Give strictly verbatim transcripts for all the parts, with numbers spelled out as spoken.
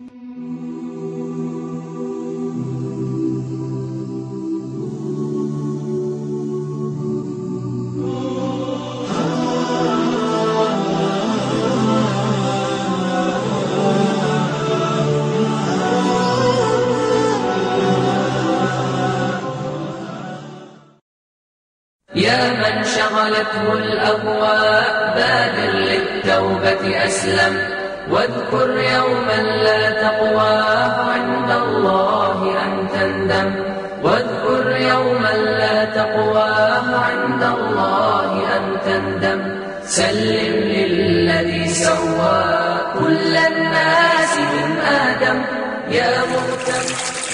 يا من شغلته الأهواء بادر للتوبة أسلم واذكر يوما لا تقواه عند الله أن تندم واذكر يوما لا تقواه عند الله أن تندم سلم للذي سوى كل الناس من آدم يا مهتم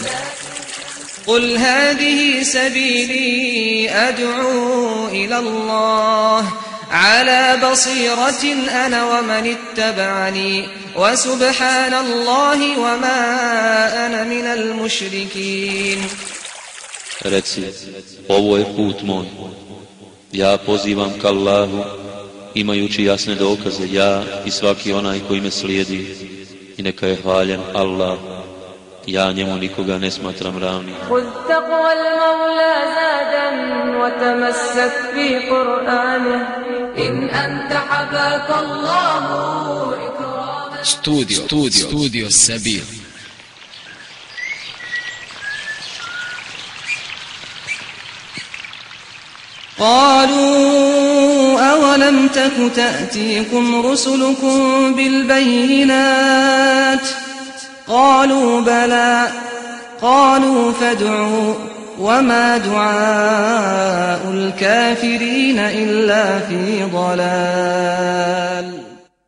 قل هذه سبيلي أدعو إلى الله على بصيرة أنا ومن اتبعني وسبحان الله وما أنا من المشركين. Reci, ovo je put moj, ja pozivam k Allahu, imajući jasne dokaze, ja i svaki onaj koji me slijedi, i neka je hvaljen Allah, ja njemu nikoga ne smatram ravnim. خذ تقوى المولى زادا وتمسك في قرآنه إن أنت حباك الله إكراما. Studio, studio, studio Sabil. قالوا أولم تك تأتيكم رسلكم بالبينات قالوا بلى قالوا فادعوا وما دعاء الكافرين إلا في ضلال.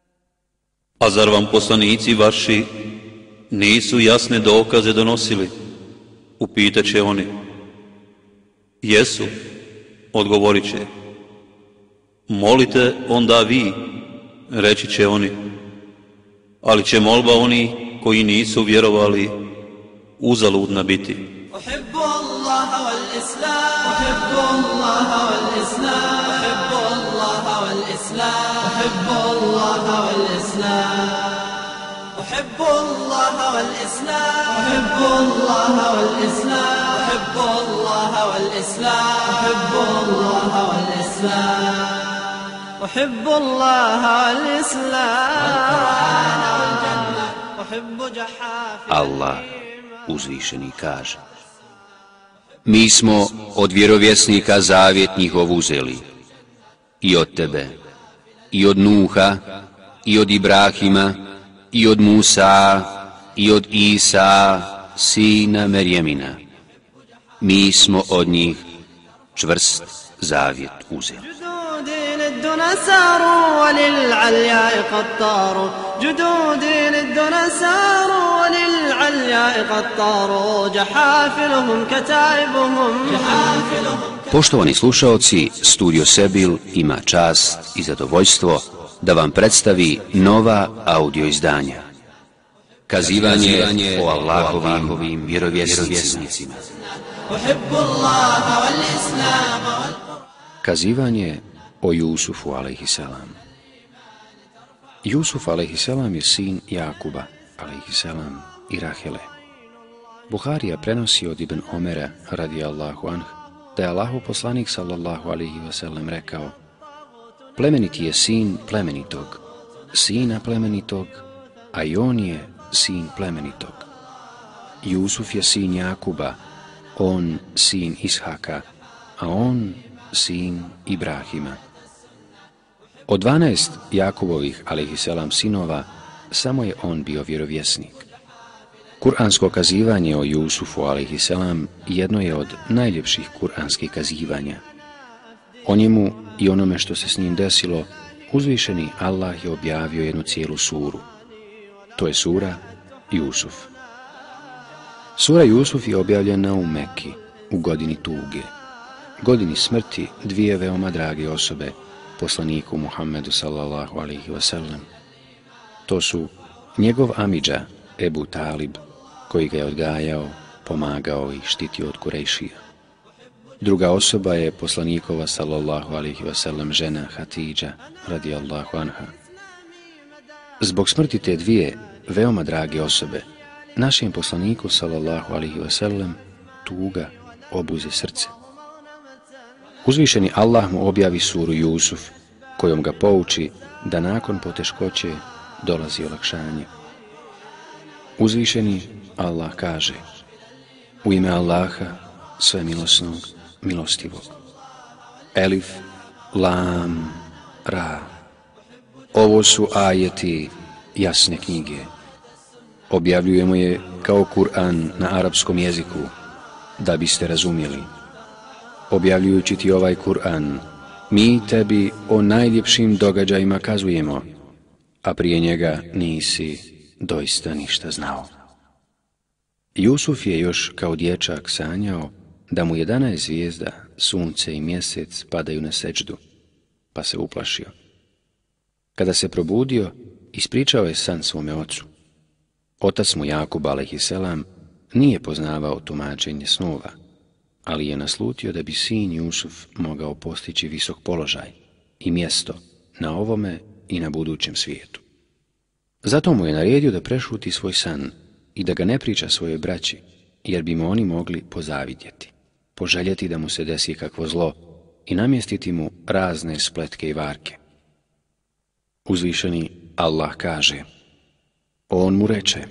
A zar vam poslanici vaši nisu jasne dokaze donosili? Upitat će oni. Jesu, odgovorit će. Molite onda vi, reći će oni. Ali će molba oni koji nisu vjerovali uzaludna biti. أحب الله والإسلام أحب الله والإسلام أحب الله والإسلام أحب الله والإسلام أحب الله والإسلام أحب الله والإسلام أحب الله والإسلام أحب الله والإسلام أحب الله والإسلام أحب جحافل Allah uzvišeni kaže: Mi smo od vjerovjesnika zavjet njihov uzeli, i od tebe, i od Nuha, i od Ibrahima, i od Musa, i od Isa, sina Merjemina. Mi smo od njih čvrst zavjet uzeli. للدنا ساروا وللعلياء قد طاروا جدودي للدنا ساروا وللعلياء قد طاروا جحافلهم كتائبهم جحافلهم. Poštovani slušaoci, Studio Sebil ima čast i zadovoljstvo da vam predstavi nova audio izdanja. Kazivanje o Allahovim vjerovjesnicima. Kazivanje o Jusufu alejhiselam. Jusuf alejhiselam je sin Jakuba alejhiselam i Rahele. Buharija prenosi od Ibn Omera radijallahu anh da je Allahov poslanik sallallahu alejhi ve sellem rekao: Plemeniti je sin plemenitog, sina plemenitog, a i on je sin plemenitog. Jusuf je sin Jakuba, on sin Ishaka, a on sin Ibrahima. Od dvanaest Jakubovih alejhiselam sinova samo je on bio vjerovjesnik. Kur'ansko kazivanje o Jusufu alejhiselam jedno je od najljepših kur'anskih kazivanja. O njemu i onome što se s njim desilo, uzvišeni Allah je objavio jednu cijelu suru. To je sura Jusuf. Sura Jusuf je objavljena u Meki, u godini tuge, godini smrti dvije veoma drage osobe, poslaniku Muhammedu sallallahu alaihi wasallam. To su njegov amidža Ebu Talib, koji ga je odgajao, pomagao i štitio od Kurejšija. Druga osoba je poslanikova sallallahu alaihi wasallam žena Hatidža radijallahu anha. Zbog smrti te dvije veoma drage osobe, našem poslaniku sallallahu alejhi ve sellem tuga obuze srce. Uzvišeni Allah mu objavi suru Jusuf, kojom ga pouči da nakon poteškoće dolazi olakšanje. Uzvišeni Allah kaže: u ime Allaha, svemilosnog, milostivog. Elif, lam, ra. Ovo su ajeti jasne knjige. Objavljujemo je kao Kur'an na arapskom jeziku, da biste razumjeli. Objavljujući ti ovaj Kur'an, mi tebi o najljepšim događajima kazujemo, a prije njega nisi doista ništa znao. Jusuf je još kao dječak sanjao da mu jedanaest zvijezda, sunce i mjesec padaju na seđdu, pa se uplašio. Kada se probudio, ispričao je san svome ocu. Otac mu Jakub alejhiselam nije poznavao tumačenje snova, ali je naslutio da bi sin Jusuf mogao postići visok položaj i mjesto na ovome i na budućem svijetu. Zato mu je naredio da prešuti svoj san i da ga ne priča svojoj braći, jer bi mu oni mogli pozavidjeti, poželjeti da mu se desi kakvo zlo i namjestiti mu razne spletke i varke. Uzvišeni Allah kaže: on mu reče: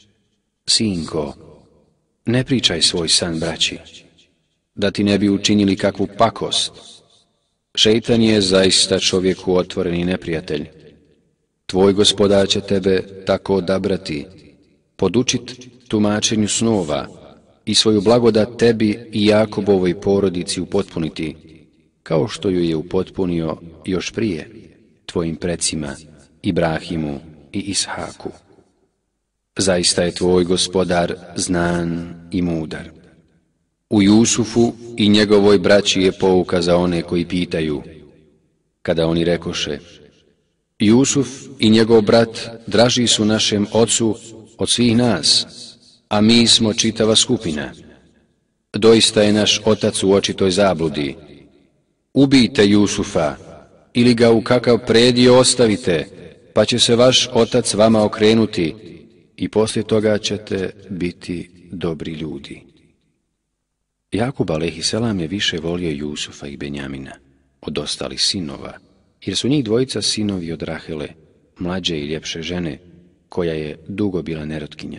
sinko, ne pričaj svoj san braći, da ti ne bi učinili kakvu pakost. Šejtan je zaista čovjeku otvoreni neprijatelj. Tvoj gospodar će tebe tako odabrati, podučit tumačenju snova i svoju blagodat tebi i Jakobovoj porodici upotpuniti, kao što ju je upotpunio još prije tvojim precima Ibrahimu i Ishaku. Zaista je tvoj gospodar znan i mudar. U Jusufu i njegovoj braći je pouka za one koji pitaju, kada oni rekoše: Jusuf i njegov brat draži su našem ocu od svih nas, a mi smo čitava skupina. Doista je naš otac u očitoj zabludi. Ubijte Jusufa ili ga u kakav predio ostavite, pa će se vaš otac vama okrenuti i poslije toga ćete biti dobri ljudi. Jakub alejhiselam je više volio Jusufa i Benjamina od ostalih sinova, jer su njih dvojica sinovi od Rahele, mlađe i ljepše žene, koja je dugo bila nerotkinja.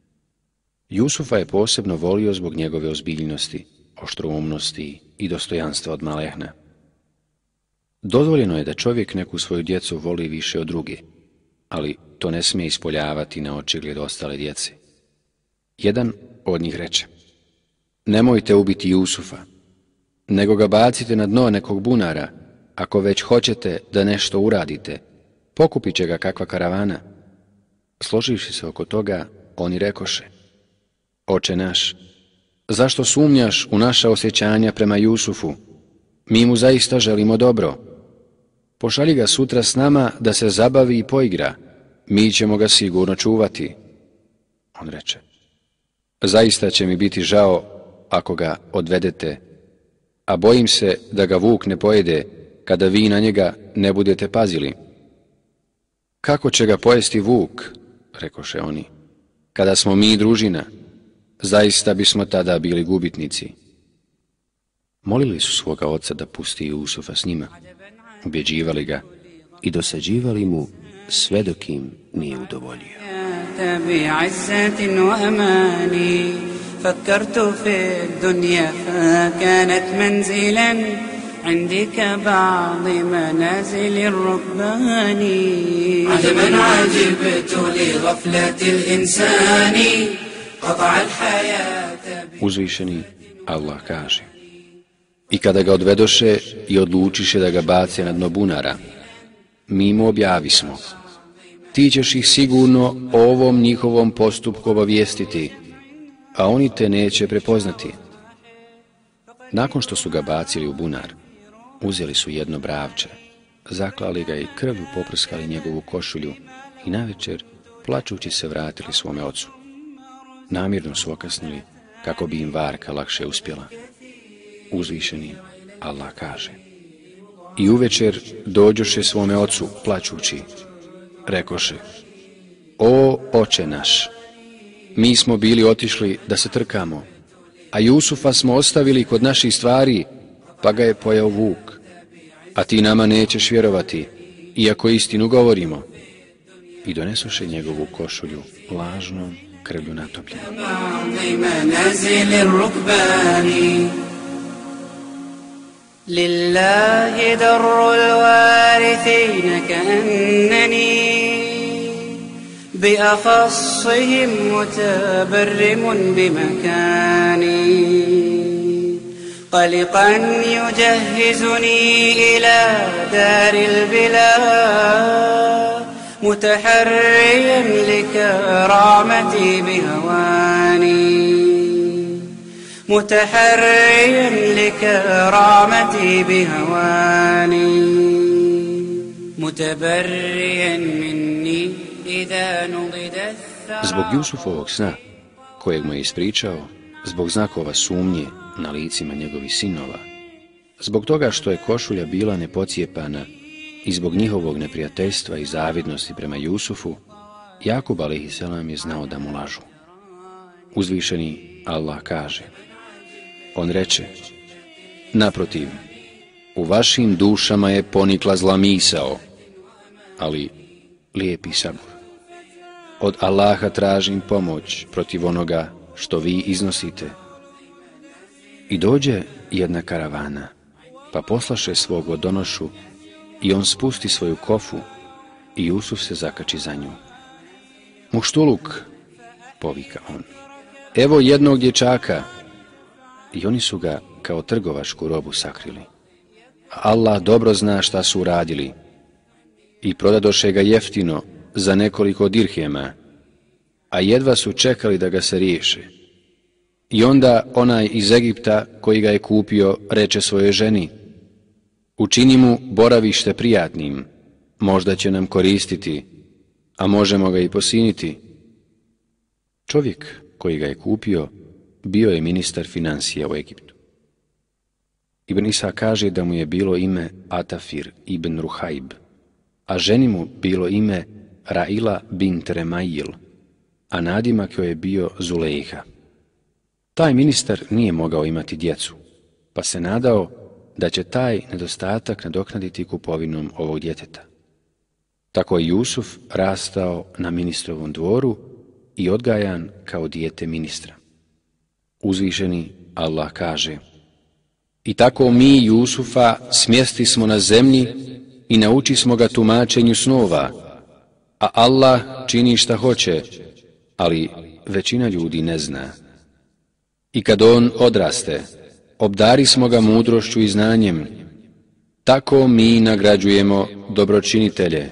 Jusufa je posebno volio zbog njegove ozbiljnosti, oštroumnosti i dostojanstva od malehna. Dozvoljeno je da čovjek neku svoju djecu voli više od druge, ali to ne smije ispoljavati na očigled ostale djece. Jedan od njih reče: nemojte ubiti Jusufa, nego ga bacite na dno nekog bunara, ako već hoćete da nešto uradite, pokupit će ga kakva karavana. Složivši se oko toga, oni rekoše: oče naš, zašto sumnjaš u naša osjećanja prema Jusufu? Mi mu zaista želimo dobro. Pošalji ga sutra s nama da se zabavi i poigra, mi ćemo ga sigurno čuvati. On reče: zaista će mi biti žao ako ga odvedete, a bojim se da ga vuk ne pojede kada vi na njega ne budete pazili. Kako će ga pojesti vuk, rekoše oni, kada smo mi družina? Zaista bismo tada bili gubitnici. Molili su svoga oca da pusti Jusufa s njima, ubjeđivali ga i dosađivali mu sve dok im nije udovoljio. فكرت في الدنيا فكانت منزلا عندي كبعض منازل الركبان عجبا عجبت لغفلة الإنسان قطع الحياة. Uzvišeni Allah kaže: i kada ga odvedoše i odlučiše da ga bace na dno bunara, mi mu objavismo: ti ćeš ih sigurno o ovom njihovom postupku obavijestiti, a oni te neće prepoznati. Nakon što su ga bacili u bunar, uzeli su jedno bravče, zaklali ga i krvlju poprskali njegovu košulju i navečer, plačući, se vratili svome ocu. Namjerno su okasnili kako bi im varka lakše uspjela. Uzvišeni Allah kaže: i uvečer dođoše svome ocu plačući, rekoše: o oče naš, mi smo bili otišli da se trkamo, a Jusufa smo ostavili kod naših stvari, pa ga je pojeo vuk. A ti nama nećeš vjerovati, iako istinu govorimo. I donesoše njegovu košulju, lažnom krvlju natopljenu. Lillahi darul warithina ka'annani بأخصهم متبرم بمكاني قلقا يجهزني إلى دار البلا متحريا لكرامتي بهواني متحريا لكرامتي بهواني متبريا مني Zbog Jusufovog sna, kojeg mu je ispričao, zbog znakova sumnje na licima njegovih sinova, zbog toga što je košulja bila nepocijepana i zbog njihovog neprijateljstva i zavidnosti prema Jusufu, Jakub alejhiselam je znao da mu lažu. Uzvišeni Allah kaže, on reče, naprotiv, u vašim dušama je ponikla zla misao, ali lijepi sabor. Od Allaha tražim pomoć protiv onoga što vi iznosite. I dođe jedna karavana, pa poslaše svog vodonošu i on spusti svoju kofu i Jusuf se zakači za nju. Muštuluk, povika on, evo jednog dječaka. I oni su ga kao trgovačku robu sakrili. Allah dobro zna šta su uradili. I prodadoše ga jeftino za nekoliko dirhema, a jedva su čekali da ga se riješe. I onda onaj iz Egipta koji ga je kupio reče svojoj ženi, učini mu boravište prijatnim, možda će nam koristiti, a možemo ga i posiniti. Čovjek koji ga je kupio bio je ministar financija u Egiptu. Ibn Isa kaže da mu je bilo ime Atafir ibn Ruhajb, a ženi mu bilo ime Raila bint Remail, a nadimak joj je bio Zulejha. Taj ministar nije mogao imati djecu, pa se nadao da će taj nedostatak nadoknaditi kupovinom ovog djeteta. Tako je Jusuf rastao na ministrovom dvoru i odgajan kao dijete ministra. Uzvišeni Allah kaže, i tako mi Jusufa smjesti smo na zemlji i nauči smo ga tumačenju snova, a Allah čini šta hoće, ali većina ljudi ne zna. I kad on odraste, obdari smo ga mudrošću i znanjem, tako mi nagrađujemo dobročinitelje.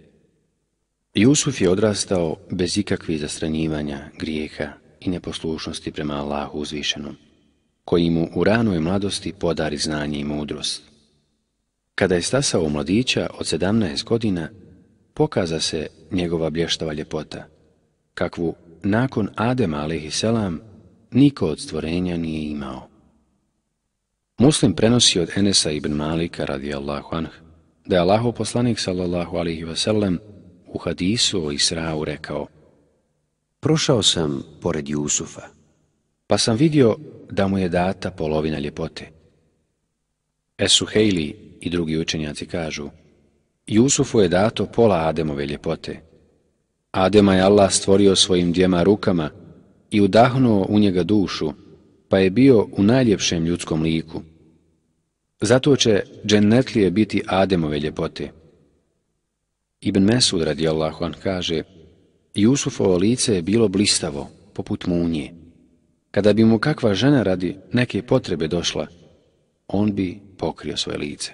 Jusuf je odrastao bez ikakvih zastranjivanja, grijeha i neposlušnosti prema Allahu uzvišenom, koji mu u ranoj mladosti podari znanje i mudrost. Kada je stasao u mladića od sedamnaest godina, pokaza se njegova blještava ljepota, kakvu nakon Adema alejhiselam niko od stvorenja nije imao. Muslim prenosi od Enesa ibn Malika radijallahu anh da je Allahov poslanik sallallahu alejhi ve sellem u hadisu o Israu rekao: prošao sam pored Jusufa, pa sam vidio da mu je data polovina ljepote. Es-Suhejli i drugi učenjaci kažu: Jusufu je dato pola Ademove ljepote. Adema je Allah stvorio svojim dvijema rukama i udahnuo u njega dušu, pa je bio u najljepšem ljudskom liku. Zato će džennetlije biti Ademove ljepote. Ibn Mesud radijallahu anh kaže: Jusufovo lice je bilo blistavo, poput munje. Kada bi mu kakva žena radi neke potrebe došla, on bi pokrio svoje lice.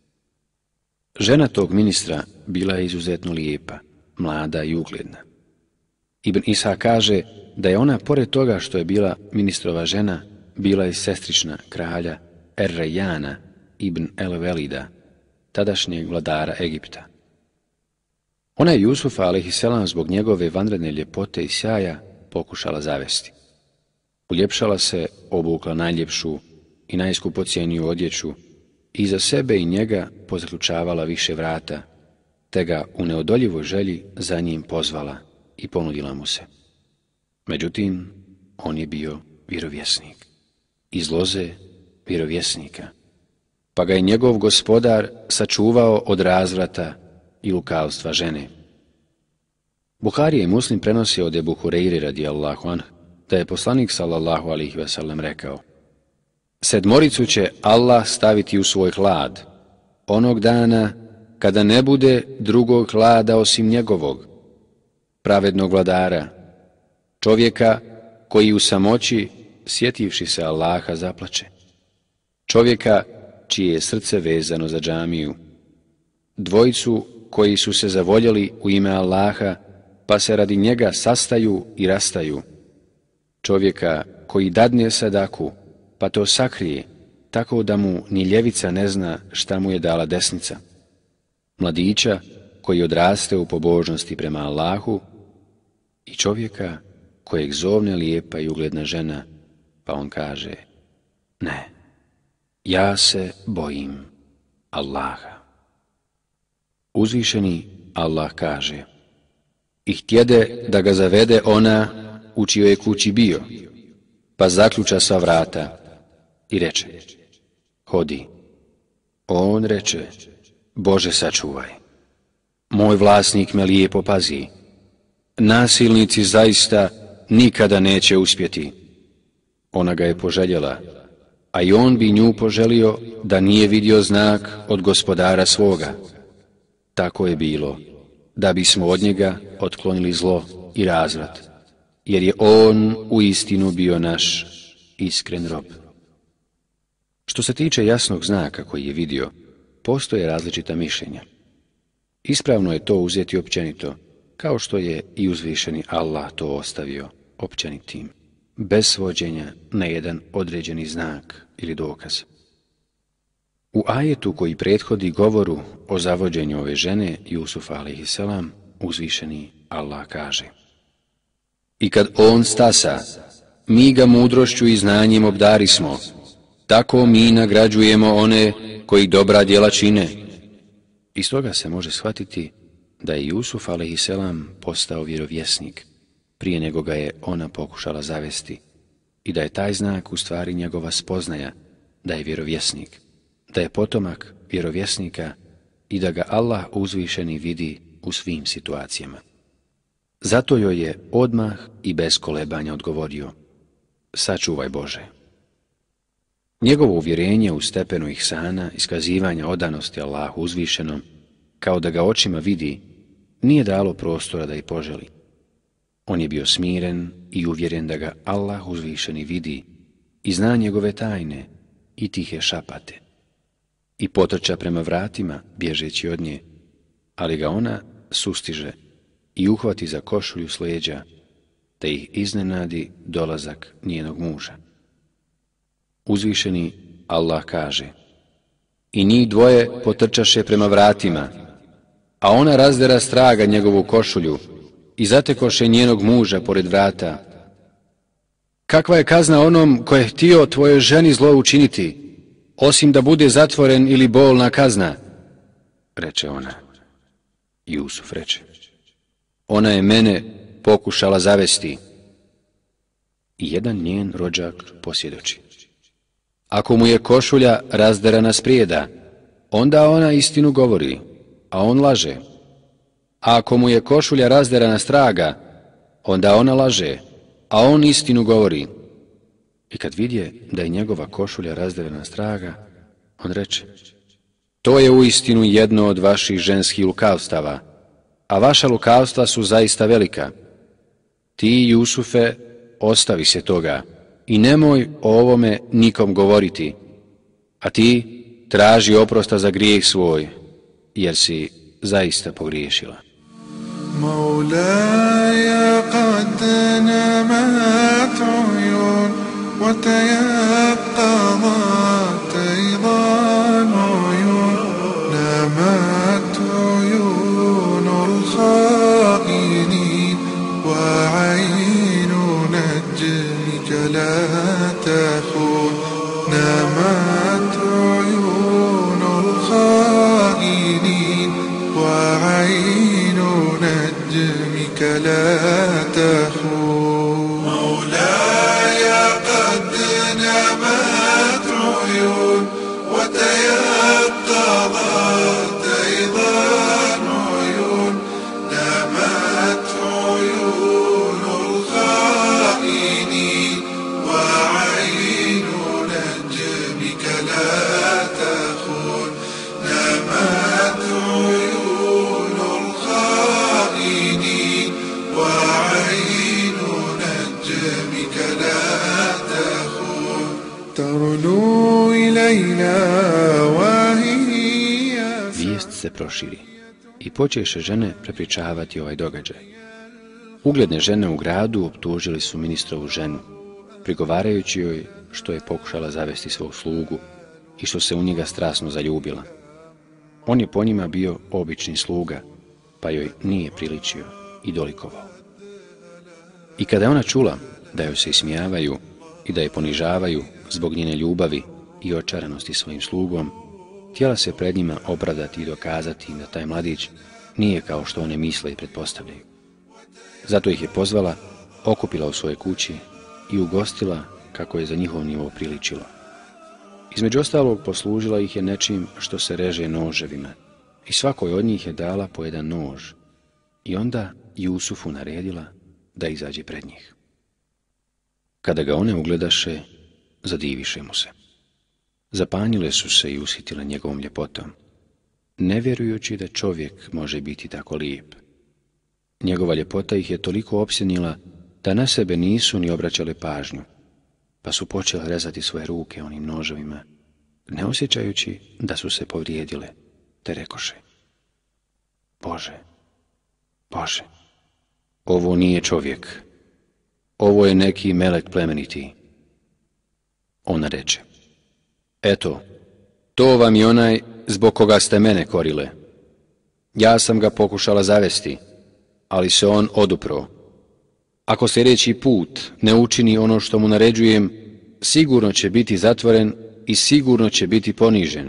Žena tog ministra bila je izuzetno lijepa, mlada i ugledna. Ibn Isa kaže da je ona, pored toga što je bila ministrova žena, bila i sestrična kralja Er-Rejana ibn El-Velida, tadašnjeg vladara Egipta. Ona je Jusufa alejhiselam zbog njegove vanredne ljepote i sjaja pokušala zavesti. Uljepšala se, obukla najljepšu i najskupocijeniju odjeću i za sebe i njega pozaklučavala više vrata, te ga u neodoljivoj želji za njim pozvala, i ponudila mu se. Međutim, on je bio vjerovjesnik. Iz loze vjerovjesnika. Pa ga je njegov gospodar sačuvao od razvrata i lukavstva žene. Buharija i Muslim prenosi od Ebu Hureyre radijallahu anh da je poslanik sallallahu alejhi ve sellem rekao: sedmoricu će Allah staviti u svoj hlad, onog dana kada ne bude drugog hlada osim njegovog, pravednog vladara, čovjeka koji u samoći, sjetivši se Allaha, zaplače, čovjeka čije je srce vezano za džamiju, dvojicu koji su se zavoljeli u ime Allaha, pa se radi njega sastaju i rastaju, čovjeka koji dadne sadaku, pa to sakrije, tako da mu ni ljevica ne zna šta mu je dala desnica, mladića koji odraste u pobožnosti prema Allahu i čovjeka kojeg zovne lijepa i ugledna žena, pa on kaže: ne, ja se bojim Allaha. Uzvišeni Allah kaže: i htjede da ga zavede ona u čijoj je kući bio, pa zaključa sva vrata i reče: hodi. On reče: Bože sačuvaj, moj vlasnik me lijepo pazi, nasilnici zaista nikada neće uspjeti. Ona ga je poželjela, a i on bi nju poželio da nije vidio znak od gospodara svoga. Tako je bilo, da bismo od njega otklonili zlo i razvrat, jer je on uistinu bio naš iskren rob. Što se tiče jasnog znaka koji je vidio, postoje različita mišljenja. Ispravno je to uzeti općenito, kao što je i uzvišeni Allah to ostavio općenitim, bez svođenja na jedan određeni znak ili dokaz. U ajetu koji prethodi govoru o zavođenju ove žene, Jusufa alejhiselam, uzvišeni Allah kaže: i kad on stasa, mi ga mudrošću i znanjem obdarismo, tako mi nagrađujemo one koji dobra djela čine. Iz toga se može shvatiti da je Jusuf alejhiselam postao vjerovjesnik prije nego ga je ona pokušala zavesti i da je taj znak u stvari njegova spoznaja da je vjerovjesnik, da je potomak vjerovjesnika i da ga Allah uzvišeni vidi u svim situacijama. Zato joj je odmah i bez kolebanja odgovorio: sačuvaj Bože. Njegovo uvjerenje u stepenu ihsana, iskazivanja odanosti Allahu uzvišenom, kao da ga očima vidi, nije dalo prostora da i poželi. On je bio smiren i uvjeren da ga Allah uzvišeni vidi i zna njegove tajne i tihe šapate. I potrča prema vratima, bježeći od nje, ali ga ona sustiže i uhvati za košulju s leđa, te ih iznenadi dolazak njenog muža. Uzvišeni Allah kaže: i njih dvoje potrčaše prema vratima, a ona razdera straga njegovu košulju i zatekoše njenog muža pored vrata. Kakva je kazna onom ko je htio tvojoj ženi zlo učiniti, osim da bude zatvoren ili bolna kazna? Reče ona. Jusuf reče: ona je mene pokušala zavesti. I jedan njen rođak posvjedoči: ako mu je košulja razderana sprijeda, onda ona istinu govori, a on laže. A ako mu je košulja razderana straga, onda ona laže, a on istinu govori. I kad vidje da je njegova košulja razderana straga, on reče: to je uistinu jedno od vaših ženskih lukavstava, a vaša lukavstva su zaista velika. Ti, Jusufe, ostavi se toga i nemoj o ovome nikom govoriti, a ti traži oprosta za grijeh svoj, jer si zaista pogriješila. مولاي قد نمت عيون وتيقظت أيضا عيون، نمت عيون الخائنين وعين نجمك لا تخون، نمت عيون الخائنين وعين نجمك لا إلينا وهي Vijest se proširi i počeše žene prepričavati ovaj događaj. Ugledne žene u gradu optužili su ministrovu ženu, prigovarajući joj što je pokušala zavesti svog slugu i što se u njega strasno zaljubila. On je po njima bio obični sluga, pa joj nije priličio i dolikovao. I kada je ona čula da joj se ismijavaju i da je ponižavaju zbog njene ljubavi i očaranosti svojim slugom, htjela se pred njima opravdati i dokazati da taj mladić nije kao što one misle i pretpostavljaju. Zato ih je pozvala, okupila u svoje kući i ugostila kako je za njihov nivo priličilo. Između ostalog poslužila ih je nečim što se reže noževima i svakoj od njih je dala po jedan nož i onda Jusufu naredila da izađe pred njih. Kada ga one ugledaše, zadiviše mu se. Zapanjile su se i usitile njegovom ljepotom, ne vjerujući da čovjek može biti tako lijep. Njegova ljepota ih je toliko opsjenila da na sebe nisu ni obraćale pažnju, pa su počele rezati svoje ruke onim noževima, ne osjećajući da su se povrijedile, te rekoše: Bože, Bože, ovo nije čovjek, ovo je neki melek plemeniti. Ona reče: Eto, to vam je onaj zbog koga ste mene korile. Ja sam ga pokušala zavesti, ali se on odupro. Ako sljedeći put ne učini ono što mu naređujem, sigurno će biti zatvoren i sigurno će biti ponižen.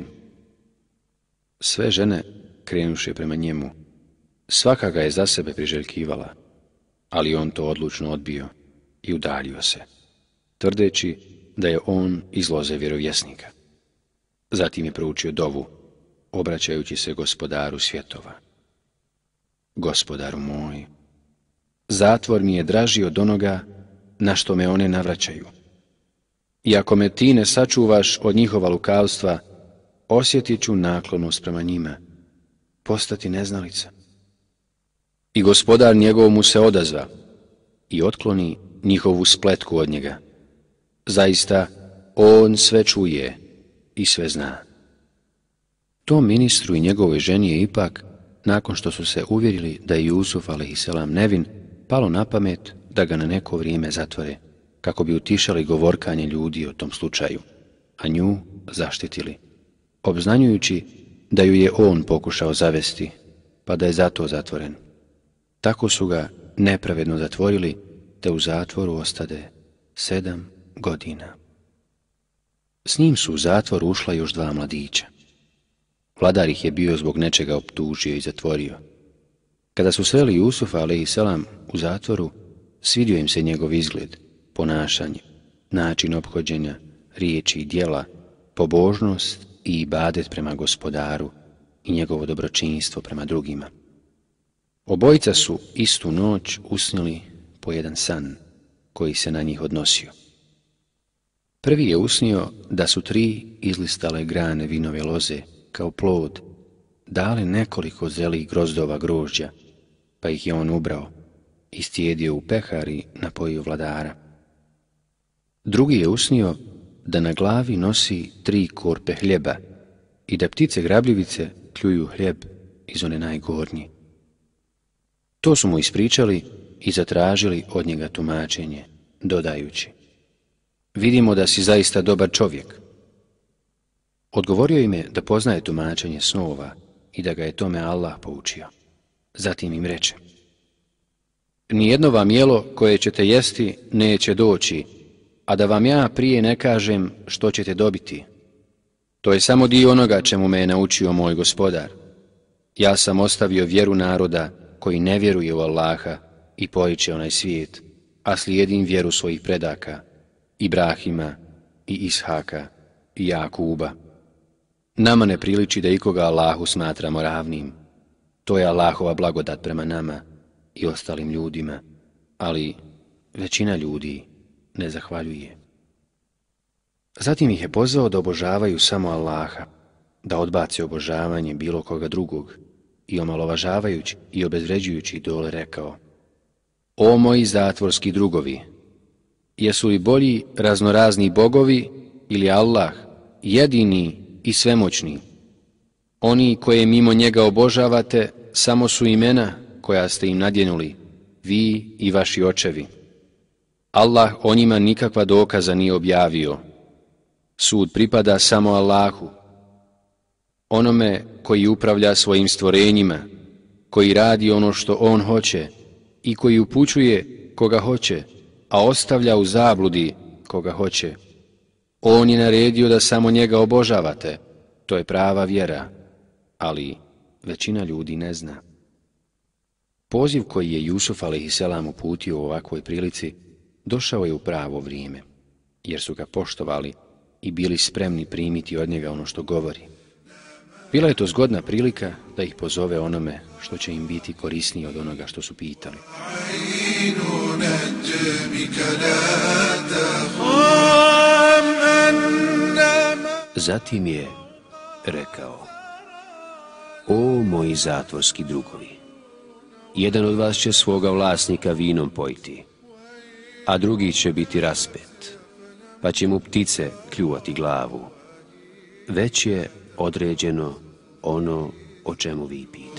Sve žene krenuše prema njemu. Svaka ga je za sebe priželjkivala, ali on to odlučno odbio i udaljio se, tvrdeći da je on iz loze vjerovjesnika. Zatim je proučio dovu, obraćajući se Gospodaru svjetova. Gospodaru moj, zatvor mi je draži od onoga na što me one navraćaju. I ako me ti ne sačuvaš od njihova lukavstva, osjetit ću naklonost prema njima, postati neznalica. I Gospodar njegov mu se odazva i otkloni njihovu spletku od njega. Zaista, on sve čuje i sve zna. Tom ministru i njegovoj ženi je ipak, nakon što su se uvjerili da je Jusuf alejselam nevin, palo na pamet da ga na neko vrijeme zatvore, kako bi utišali govorkanje ljudi o tom slučaju, a nju zaštitili, obznanjujući da ju je on pokušao zavesti, pa da je zato zatvoren. Tako su ga nepravedno zatvorili, te u zatvoru ostade sedam godina. S njim su u zatvor ušla još dva mladića. Vladar ih je bio zbog nečega optužio i zatvorio. Kada su sreli Jusufa alejselam u zatvoru, svidio im se njegov izgled, ponašanje, način ophođenja, riječi i djela, pobožnost i ibadet prema Gospodaru i njegovo dobročinstvo prema drugima. Obojica su istu noć usnili po jedan san koji se na njih odnosio. Prvi je usnio da su tri izlistale grane vinove loze kao plod dale nekoliko zrelih grozdova grožđa, pa ih je on ubrao i stjedio u pehar i napojio vladara. Drugi je usnio da na glavi nosi tri korpe hljeba i da ptice grabljivice kljuju hljeb iz one najgornje. To su mu ispričali i zatražili od njega tumačenje, dodajući: Vidimo da si zaista dobar čovjek. Odgovorio im je da poznaje tumačenje snova i da ga je tome Allah poučio. Zatim im reče: Nijedno vam jelo koje ćete jesti neće doći, a da vam ja prije ne kažem što ćete dobiti. To je samo dio onoga čemu me je naučio moj Gospodar. Ja sam ostavio vjeru naroda koji ne vjeruje u Allaha i poriče onaj svijet, a slijedim vjeru svojih predaka, Ibrahima i Ishaka i Jakuba. Nama ne priliči da ikoga Allahu smatramo ravnim. To je Allahova blagodat prema nama i ostalim ljudima, ali većina ljudi ne zahvaljuje. Zatim ih je pozvao da obožavaju samo Allaha, da odbace obožavanje bilo koga drugog i omalovažavajući i obezvređujući idole rekao: O moji zatvorski drugovi, jesu li bolji raznorazni bogovi ili Allah jedini i svemoćni. Oni koje mimo njega obožavate samo su imena koja ste im nadjenuli, vi i vaši očevi. Allah o njima nikakva dokaza nije objavio. Sud pripada samo Allahu, onome koji upravlja svojim stvorenjima, koji radi ono što on hoće i koji upućuje koga hoće, a ostavlja u zabludi koga hoće. On je naredio da samo njega obožavate, to je prava vjera, ali većina ljudi ne zna. Poziv koji je Jusuf alejhiselam uputio u ovakvoj prilici došao je u pravo vrijeme, jer su ga poštovali i bili spremni primiti od njega ono što govori. Bila je to zgodna prilika da ih pozove onome što će im biti korisnije od onoga što su pitali. Zatim je rekao: O moji zatvorski drugovi, jedan od vas će svoga vlasnika vinom pojiti, a drugi će biti raspet, pa će mu ptice kljuvati glavu. Već je određeno ono o čemu vi pitate.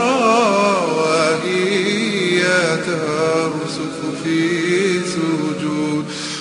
في سجود